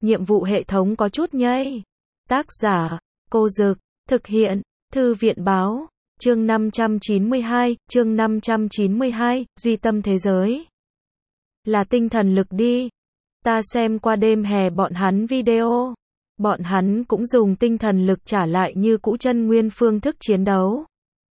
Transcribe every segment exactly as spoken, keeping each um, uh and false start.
nhiệm vụ hệ thống có chút nhây. Tác giả, Cô Dực, thực hiện, Thư viện Báo, chương năm trăm chín mươi hai, chương năm trăm chín mươi hai, duy tâm thế giới. Là tinh thần lực đi. Ta xem qua đêm hè bọn hắn video. Bọn hắn cũng dùng tinh thần lực trả lại như cũ chân nguyên phương thức chiến đấu.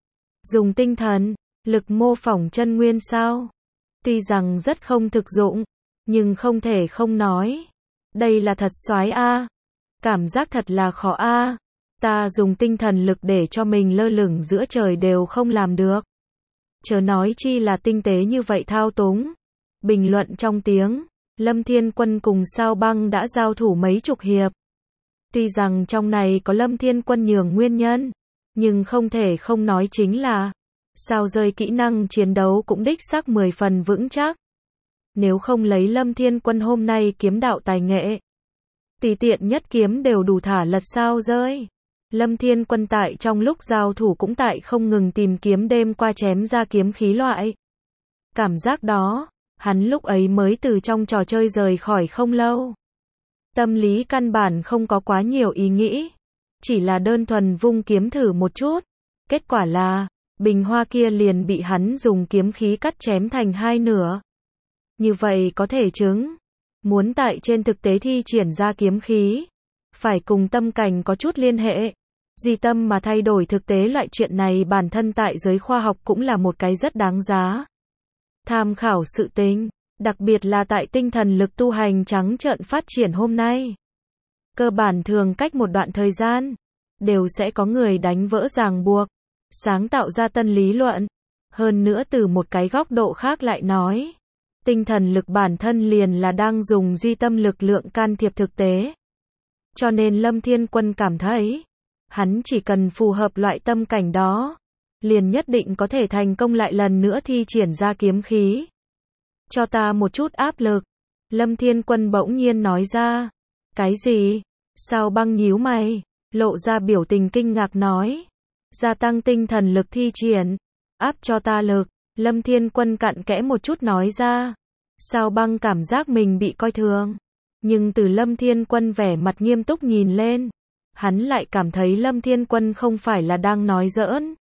Dùng tinh thần lực mô phỏng chân nguyên sao? Tuy rằng rất không thực dụng, nhưng không thể không nói. Đây là thật xoái a. Cảm giác thật là khó a. Ta dùng tinh thần lực để cho mình lơ lửng giữa trời đều không làm được. Chớ nói chi là tinh tế như vậy thao túng. Bình luận trong tiếng, Lâm Thiên Quân cùng Sao Băng đã giao thủ mấy chục hiệp. Tuy rằng trong này có Lâm Thiên Quân nhường nguyên nhân, nhưng không thể không nói chính là Sao rơi kỹ năng chiến đấu cũng đích xác mười phần vững chắc. Nếu không lấy Lâm Thiên Quân hôm nay kiếm đạo tài nghệ, tùy tiện nhất kiếm đều đủ thả lật Sao rơi. Lâm Thiên Quân tại trong lúc giao thủ cũng tại không ngừng tìm kiếm đêm qua chém ra kiếm khí loại. Cảm giác đó, hắn lúc ấy mới từ trong trò chơi rời khỏi không lâu. Tâm lý căn bản không có quá nhiều ý nghĩ, chỉ là đơn thuần vung kiếm thử một chút. Kết quả là, bình hoa kia liền bị hắn dùng kiếm khí cắt chém thành hai nửa. Như vậy có thể chứng, muốn tại trên thực tế thi triển ra kiếm khí, phải cùng tâm cảnh có chút liên hệ. Duy tâm mà thay đổi thực tế loại chuyện này bản thân tại giới khoa học cũng là một cái rất đáng giá tham khảo sự tình, đặc biệt là tại tinh thần lực tu hành trắng trợn phát triển hôm nay. Cơ bản thường cách một đoạn thời gian, đều sẽ có người đánh vỡ ràng buộc, sáng tạo ra tân lý luận. Hơn nữa từ một cái góc độ khác lại nói, tinh thần lực bản thân liền là đang dùng duy tâm lực lượng can thiệp thực tế. Cho nên Lâm Thiên Quân cảm thấy, hắn chỉ cần phù hợp loại tâm cảnh đó, liền nhất định có thể thành công lại lần nữa thi triển ra kiếm khí. Cho ta một chút áp lực. Lâm Thiên Quân bỗng nhiên nói ra. Cái gì? Sao Băng nhíu mày, lộ ra biểu tình kinh ngạc nói. Gia tăng tinh thần lực thi triển. Áp cho ta lực. Lâm Thiên Quân cặn kẽ một chút nói ra. Sao Băng cảm giác mình bị coi thường. Nhưng từ Lâm Thiên Quân vẻ mặt nghiêm túc nhìn lên, hắn lại cảm thấy Lâm Thiên Quân không phải là đang nói giỡn.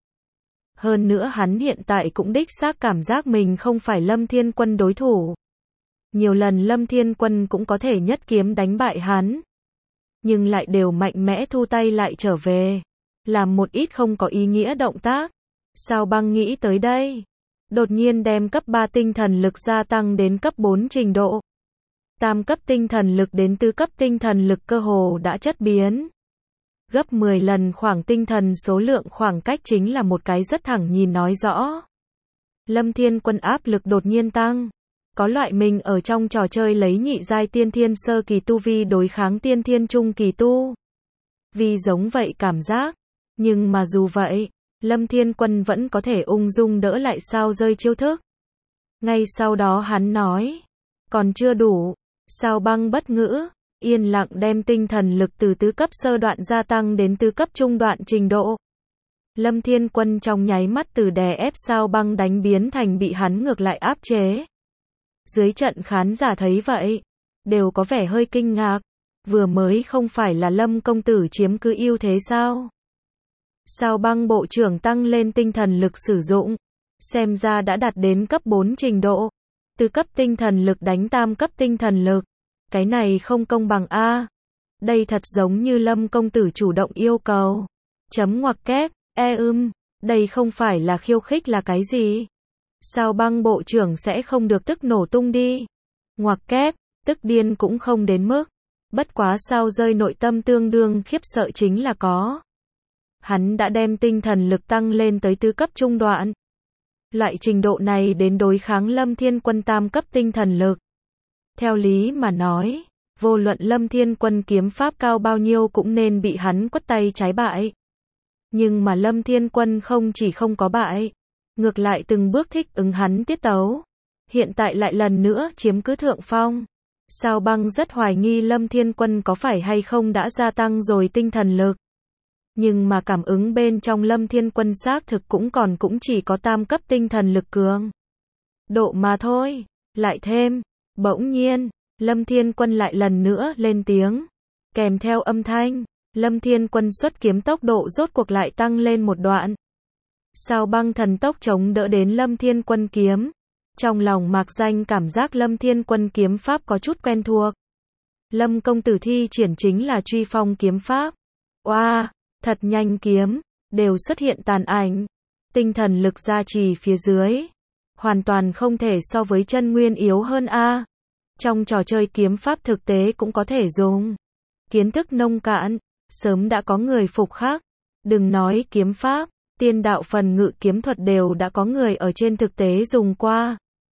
Hơn nữa hắn hiện tại cũng đích xác cảm giác mình không phải Lâm Thiên Quân đối thủ. Nhiều lần Lâm Thiên Quân cũng có thể nhất kiếm đánh bại hắn, nhưng lại đều mạnh mẽ thu tay lại trở về, làm một ít không có ý nghĩa động tác. Sao Băng nghĩ tới đây, đột nhiên đem cấp ba tinh thần lực gia tăng đến cấp bốn trình độ. Tam cấp tinh thần lực đến tứ cấp tinh thần lực cơ hồ đã chất biến. Gấp mười lần khoảng tinh thần số lượng khoảng cách chính là một cái rất thẳng nhìn nói rõ. Lâm Thiên Quân áp lực đột nhiên tăng. Có loại mình ở trong trò chơi lấy nhị giai tiên thiên sơ kỳ tu vi đối kháng tiên thiên trung kỳ tu. Vì giống vậy cảm giác. Nhưng mà dù vậy, Lâm Thiên Quân vẫn có thể ung dung đỡ lại Sao rơi chiêu thức. Ngay sau đó hắn nói. Còn chưa đủ. Sao Băng bất ngữ. Yên lặng đem tinh thần lực từ tứ cấp sơ đoạn gia tăng đến tứ cấp trung đoạn trình độ. Lâm Thiên Quân trong nháy mắt từ đè ép Sao Băng đánh biến thành bị hắn ngược lại áp chế. Dưới trận khán giả thấy vậy, đều có vẻ hơi kinh ngạc. Vừa mới không phải là Lâm công tử chiếm cứ ưu thế sao? Sao Băng bộ trưởng tăng lên tinh thần lực sử dụng, xem ra đã đạt đến cấp bốn trình độ. Từ cấp tinh thần lực đánh tam cấp tinh thần lực. Cái này không công bằng a. Đây thật giống như Lâm công tử chủ động yêu cầu. Chấm ngoặc kép, e ưm, đây không phải là khiêu khích là cái gì? Sao Băng bộ trưởng sẽ không được tức nổ tung đi? Ngoặc kép, tức điên cũng không đến mức. Bất quá Sao rơi nội tâm tương đương khiếp sợ chính là có. Hắn đã đem tinh thần lực tăng lên tới tứ cấp trung đoạn. Loại trình độ này đến đối kháng Lâm Thiên Quân tam cấp tinh thần lực. Theo lý mà nói, vô luận Lâm Thiên Quân kiếm pháp cao bao nhiêu cũng nên bị hắn quất tay trái bại. Nhưng mà Lâm Thiên Quân không chỉ không có bại, ngược lại từng bước thích ứng hắn tiết tấu. Hiện tại lại lần nữa chiếm cứ thượng phong. Sao Băng rất hoài nghi Lâm Thiên Quân có phải hay không đã gia tăng rồi tinh thần lực. Nhưng mà cảm ứng bên trong Lâm Thiên Quân xác thực cũng còn cũng chỉ có tam cấp tinh thần lực cường độ mà thôi. Lại thêm, bỗng nhiên, Lâm Thiên Quân lại lần nữa lên tiếng. Kèm theo âm thanh, Lâm Thiên Quân xuất kiếm tốc độ rốt cuộc lại tăng lên một đoạn. Sao Băng thần tốc chống đỡ đến Lâm Thiên Quân kiếm. Trong lòng mạc danh cảm giác Lâm Thiên Quân kiếm pháp có chút quen thuộc. Lâm công tử thi triển chính là truy phong kiếm pháp. Oa, wow, thật nhanh kiếm, đều xuất hiện tàn ảnh. Tinh thần lực gia trì phía dưới. Hoàn toàn không thể so với chân nguyên yếu hơn a. Trong trò chơi kiếm pháp thực tế cũng có thể dùng. Kiến thức nông cạn, sớm đã có người phục khắc. Đừng nói kiếm pháp, tiên đạo phần ngự kiếm thuật đều đã có người ở trên thực tế dùng qua.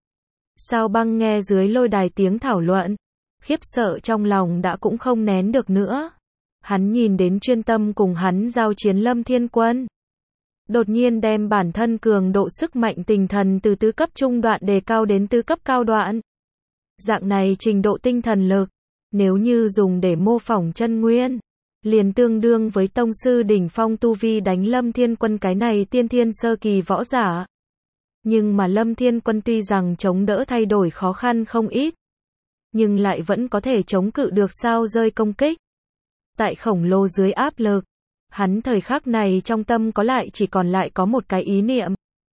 Sao Băng nghe dưới lôi đài tiếng thảo luận, khiếp sợ trong lòng đã cũng không nén được nữa. Hắn nhìn đến chuyên tâm cùng hắn giao chiến Lâm Thiên Quân. Đột nhiên đem bản thân cường độ sức mạnh tinh thần từ tứ cấp trung đoạn đề cao đến tứ cấp cao đoạn. Dạng này trình độ tinh thần lực, nếu như dùng để mô phỏng chân nguyên, liền tương đương với tông sư đỉnh phong tu vi đánh Lâm Thiên Quân cái này tiên thiên sơ kỳ võ giả. Nhưng mà Lâm Thiên Quân tuy rằng chống đỡ thay đổi khó khăn không ít, nhưng lại vẫn có thể chống cự được sao rơi công kích. Tại khổng lồ dưới áp lực, hắn thời khắc này trong tâm có lại chỉ còn lại có một cái ý niệm.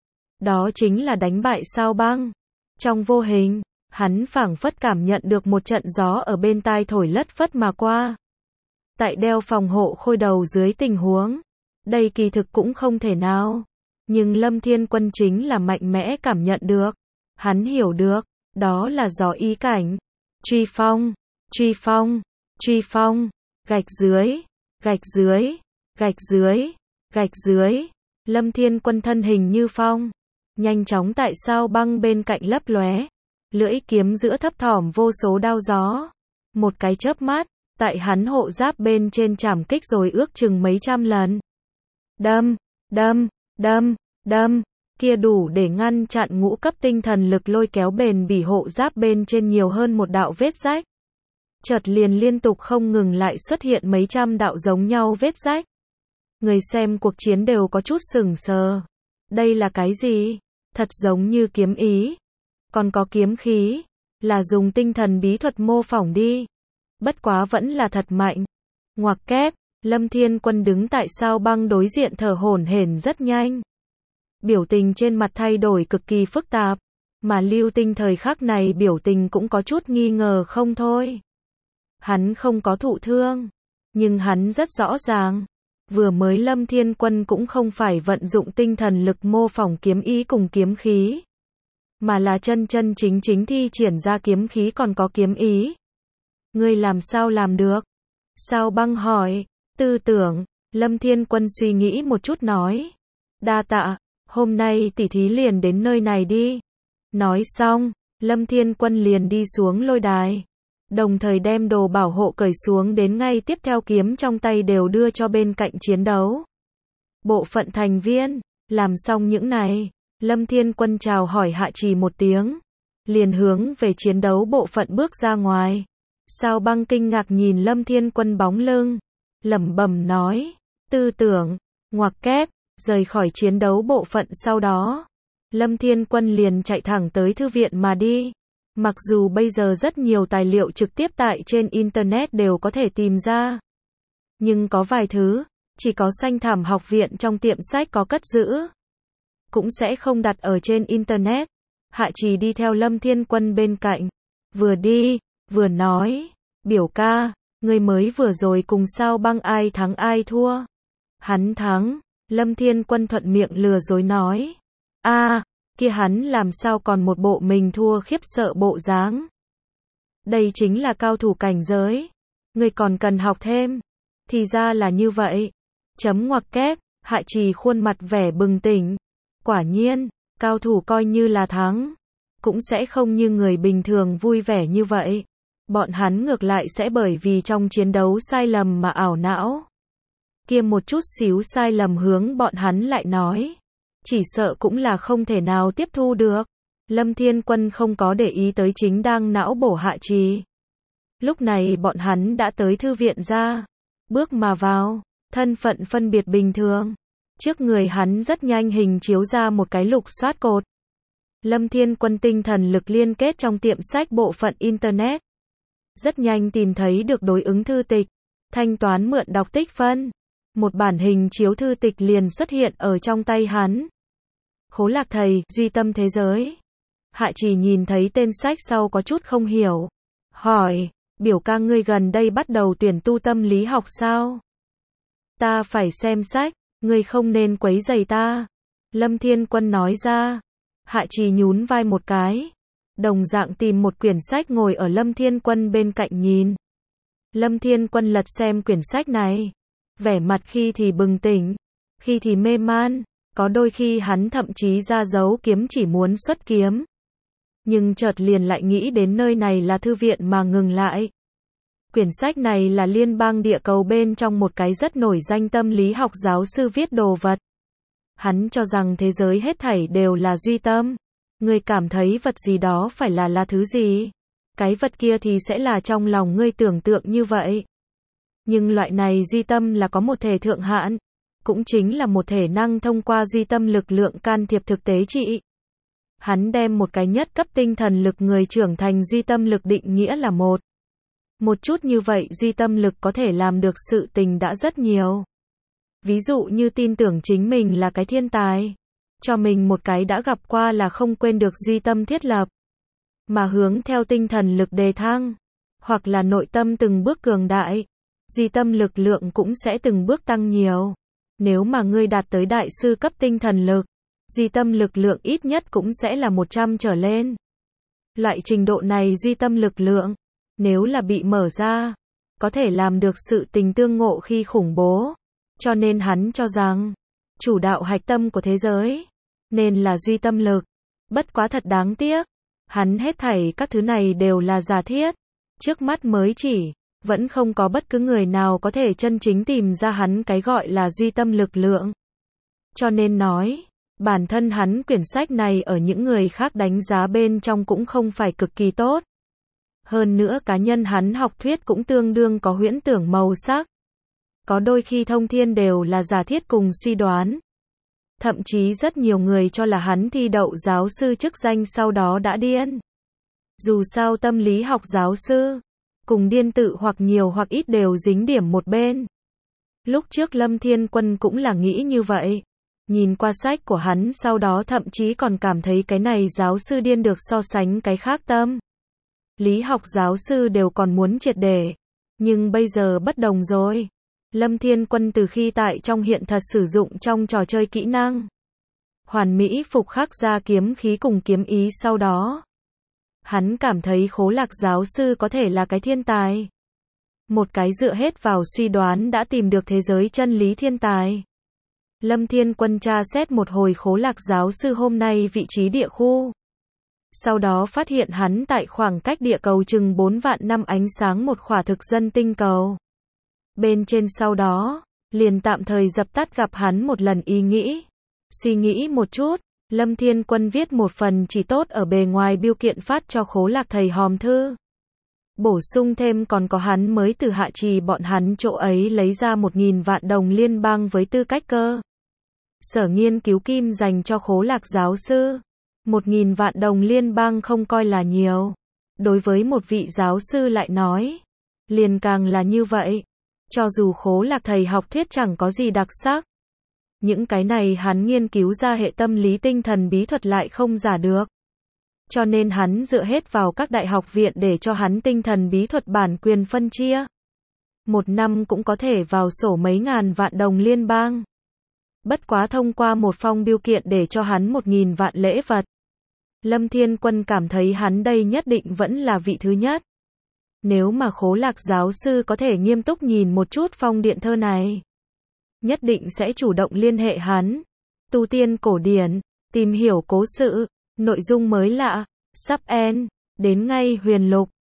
Đó chính là đánh bại Sao Băng. Trong vô hình, hắn phảng phất cảm nhận được một trận gió ở bên tai thổi lất phất mà qua. Tại đeo phòng hộ khôi đầu dưới tình huống, đây kỳ thực cũng không thể nào. Nhưng Lâm Thiên Quân chính là mạnh mẽ cảm nhận được. Hắn hiểu được, đó là gió ý cảnh. Truy phong, truy phong, truy phong, gạch dưới, gạch dưới, gạch dưới, gạch dưới. Lâm Thiên Quân thân hình như phong, nhanh chóng tại Sao Băng bên cạnh lấp lóe. Lưỡi kiếm giữa thấp thỏm vô số đao gió. Một cái chớp mắt, tại hắn hộ giáp bên trên chảm kích rồi ước chừng mấy trăm lần. Đâm, đâm, đâm, đâm, kia đủ để ngăn chặn ngũ cấp tinh thần lực lôi kéo bền bỉ hộ giáp bên trên nhiều hơn một đạo vết rách. Chợt liền liên tục không ngừng lại xuất hiện mấy trăm đạo giống nhau vết rách. Người xem cuộc chiến đều có chút sửng sờ. Đây là cái gì? Thật giống như kiếm ý. Còn có kiếm khí. Là dùng tinh thần bí thuật mô phỏng đi. Bất quá vẫn là thật mạnh. Ngoặc kép, Lâm Thiên Quân đứng tại Sao Băng đối diện thở hổn hển rất nhanh. Biểu tình trên mặt thay đổi cực kỳ phức tạp. Mà Lưu Tinh thời khắc này biểu tình cũng có chút nghi ngờ không thôi. Hắn không có thụ thương. Nhưng hắn rất rõ ràng. Vừa mới Lâm Thiên Quân cũng không phải vận dụng tinh thần lực mô phỏng kiếm ý cùng kiếm khí. Mà là chân chân chính chính thi triển ra kiếm khí còn có kiếm ý. Ngươi làm sao làm được? Sao Băng hỏi. Tư tưởng, Lâm Thiên Quân suy nghĩ một chút nói. Đa tạ, hôm nay tỉ thí liền đến nơi này đi. Nói xong, Lâm Thiên Quân liền đi xuống lôi đài. Đồng thời đem đồ bảo hộ cởi xuống đến ngay tiếp theo kiếm trong tay đều đưa cho bên cạnh chiến đấu. Bộ phận thành viên, làm xong những này, Lâm Thiên Quân chào hỏi Hạ Trì một tiếng. Liền hướng về chiến đấu bộ phận bước ra ngoài. Sao Băng kinh ngạc nhìn Lâm Thiên Quân bóng lưng. Lẩm bẩm nói, tư tưởng, ngoặc kép, rời khỏi chiến đấu bộ phận sau đó. Lâm Thiên Quân liền chạy thẳng tới thư viện mà đi. Mặc dù bây giờ rất nhiều tài liệu trực tiếp tại trên Internet đều có thể tìm ra. Nhưng có vài thứ, chỉ có Xanh Thảm học viện trong tiệm sách có cất giữ. Cũng sẽ không đặt ở trên Internet. Hạ Trì đi theo Lâm Thiên Quân bên cạnh. Vừa đi, vừa nói, biểu ca, người mới vừa rồi cùng Sao Băng ai thắng ai thua. Hắn thắng, Lâm Thiên Quân thuận miệng lừa dối nói. A, à, kia hắn làm sao còn một bộ mình thua khiếp sợ bộ dáng. Đây chính là cao thủ cảnh giới. Người còn cần học thêm. Thì ra là như vậy. Chấm ngoặc kép, Hạ Trì khuôn mặt vẻ bừng tỉnh. Quả nhiên, cao thủ coi như là thắng. Cũng sẽ không như người bình thường vui vẻ như vậy. Bọn hắn ngược lại sẽ bởi vì trong chiến đấu sai lầm mà ảo não. Kia một chút xíu sai lầm hướng bọn hắn lại nói. Chỉ sợ cũng là không thể nào tiếp thu được. Lâm Thiên Quân không có để ý tới chính đang não bổ Hạ Trì. Lúc này bọn hắn đã tới thư viện ra. Bước mà vào, thân phận phân biệt bình thường. Trước người hắn rất nhanh hình chiếu ra một cái lục soát cột. Lâm Thiên Quân tinh thần lực liên kết trong tiệm sách bộ phận Internet. Rất nhanh tìm thấy được đối ứng thư tịch, thanh toán mượn đọc tích phân. Một bản hình chiếu thư tịch liền xuất hiện ở trong tay hắn. Khố Lạc Thầy, Duy Tâm Thế Giới. Hạ Trì nhìn thấy tên sách sau có chút không hiểu. Hỏi, biểu ca ngươi gần đây bắt đầu tuyển tu tâm lý học sao? Ta phải xem sách, ngươi không nên quấy rầy ta. Lâm Thiên Quân nói ra. Hạ Trì nhún vai một cái. Đồng dạng tìm một quyển sách ngồi ở Lâm Thiên Quân bên cạnh nhìn. Lâm Thiên Quân lật xem quyển sách này. Vẻ mặt khi thì bừng tỉnh, khi thì mê man, có đôi khi hắn thậm chí ra dấu kiếm chỉ muốn xuất kiếm. Nhưng chợt liền lại nghĩ đến nơi này là thư viện mà ngừng lại. Quyển sách này là liên bang địa cầu bên trong một cái rất nổi danh tâm lý học giáo sư viết đồ vật. Hắn cho rằng thế giới hết thảy đều là duy tâm. Ngươi cảm thấy vật gì đó phải là là thứ gì? Cái vật kia thì sẽ là trong lòng ngươi tưởng tượng như vậy. Nhưng loại này duy tâm là có một thể thượng hạn, cũng chính là một thể năng thông qua duy tâm lực lượng can thiệp thực tế trị. Hắn đem một cái nhất cấp tinh thần lực người trưởng thành duy tâm lực định nghĩa là một. Một chút như vậy duy tâm lực có thể làm được sự tình đã rất nhiều. Ví dụ như tin tưởng chính mình là cái thiên tài. Cho mình một cái đã gặp qua là không quên được duy tâm thiết lập. Mà hướng theo tinh thần lực đề thăng. Hoặc là nội tâm từng bước cường đại. Duy tâm lực lượng cũng sẽ từng bước tăng nhiều. Nếu mà ngươi đạt tới đại sư cấp tinh thần lực, duy tâm lực lượng ít nhất cũng sẽ là một trăm trở lên. Loại trình độ này duy tâm lực lượng, nếu là bị mở ra, có thể làm được sự tình tương ngộ khi khủng bố. Cho nên hắn cho rằng, chủ đạo hạch tâm của thế giới, nên là duy tâm lực. Bất quá thật đáng tiếc, hắn hết thảy các thứ này đều là giả thiết. Trước mắt mới chỉ, vẫn không có bất cứ người nào có thể chân chính tìm ra hắn cái gọi là duy tâm lực lượng. Cho nên nói, bản thân hắn quyển sách này ở những người khác đánh giá bên trong cũng không phải cực kỳ tốt. Hơn nữa cá nhân hắn học thuyết cũng tương đương có huyễn tưởng màu sắc. Có đôi khi thông thiên đều là giả thiết cùng suy đoán. Thậm chí rất nhiều người cho là hắn thi đậu giáo sư chức danh sau đó đã điên. Dù sao tâm lý học giáo sư, cùng điên tự hoặc nhiều hoặc ít đều dính điểm một bên. Lúc trước Lâm Thiên Quân cũng là nghĩ như vậy. Nhìn qua sách của hắn sau đó thậm chí còn cảm thấy cái này giáo sư điên được so sánh cái khác tâm lý học giáo sư đều còn muốn triệt để. Nhưng bây giờ bất đồng rồi. Lâm Thiên Quân từ khi tại trong hiện thật sử dụng trong trò chơi kỹ năng hoàn mỹ phục khắc ra kiếm khí cùng kiếm ý sau đó. Hắn cảm thấy Khố Lạc giáo sư có thể là cái thiên tài. Một cái dựa hết vào suy đoán đã tìm được thế giới chân lý thiên tài. Lâm Thiên Quân tra xét một hồi Khố Lạc giáo sư hôm nay vị trí địa khu. Sau đó phát hiện hắn tại khoảng cách địa cầu chừng bốn vạn năm ánh sáng một khỏa thực dân tinh cầu. Bên trên sau đó, liền tạm thời dập tắt gặp hắn một lần ý nghĩ. Suy nghĩ một chút, Lâm Thiên Quân viết một phần chỉ tốt ở bề ngoài biêu kiện phát cho Khố Lạc thầy hòm thư. Bổ sung thêm còn có hắn mới từ Hạ Trì bọn hắn chỗ ấy lấy ra một nghìn vạn đồng liên bang với tư cách cơ sở nghiên cứu kim dành cho Khố Lạc giáo sư. Một nghìn vạn đồng liên bang không coi là nhiều. Đối với một vị giáo sư lại nói, liền càng là như vậy. Cho dù Khố Lạc thầy học thuyết chẳng có gì đặc sắc. Những cái này hắn nghiên cứu ra hệ tâm lý tinh thần bí thuật lại không giả được. Cho nên hắn dựa hết vào các đại học viện để cho hắn tinh thần bí thuật bản quyền phân chia. Một năm cũng có thể vào sổ mấy ngàn vạn đồng liên bang. Bất quá thông qua một phong biêu kiện để cho hắn một nghìn vạn lễ vật. Lâm Thiên Quân cảm thấy hắn đây nhất định vẫn là vị thứ nhất. Nếu mà Khố Lạc giáo sư có thể nghiêm túc nhìn một chút phong điện thơ này, nhất định sẽ chủ động liên hệ hắn. Tu tiên cổ điển, tìm hiểu cố sự, nội dung mới lạ, sắp end, đến ngay huyền lục.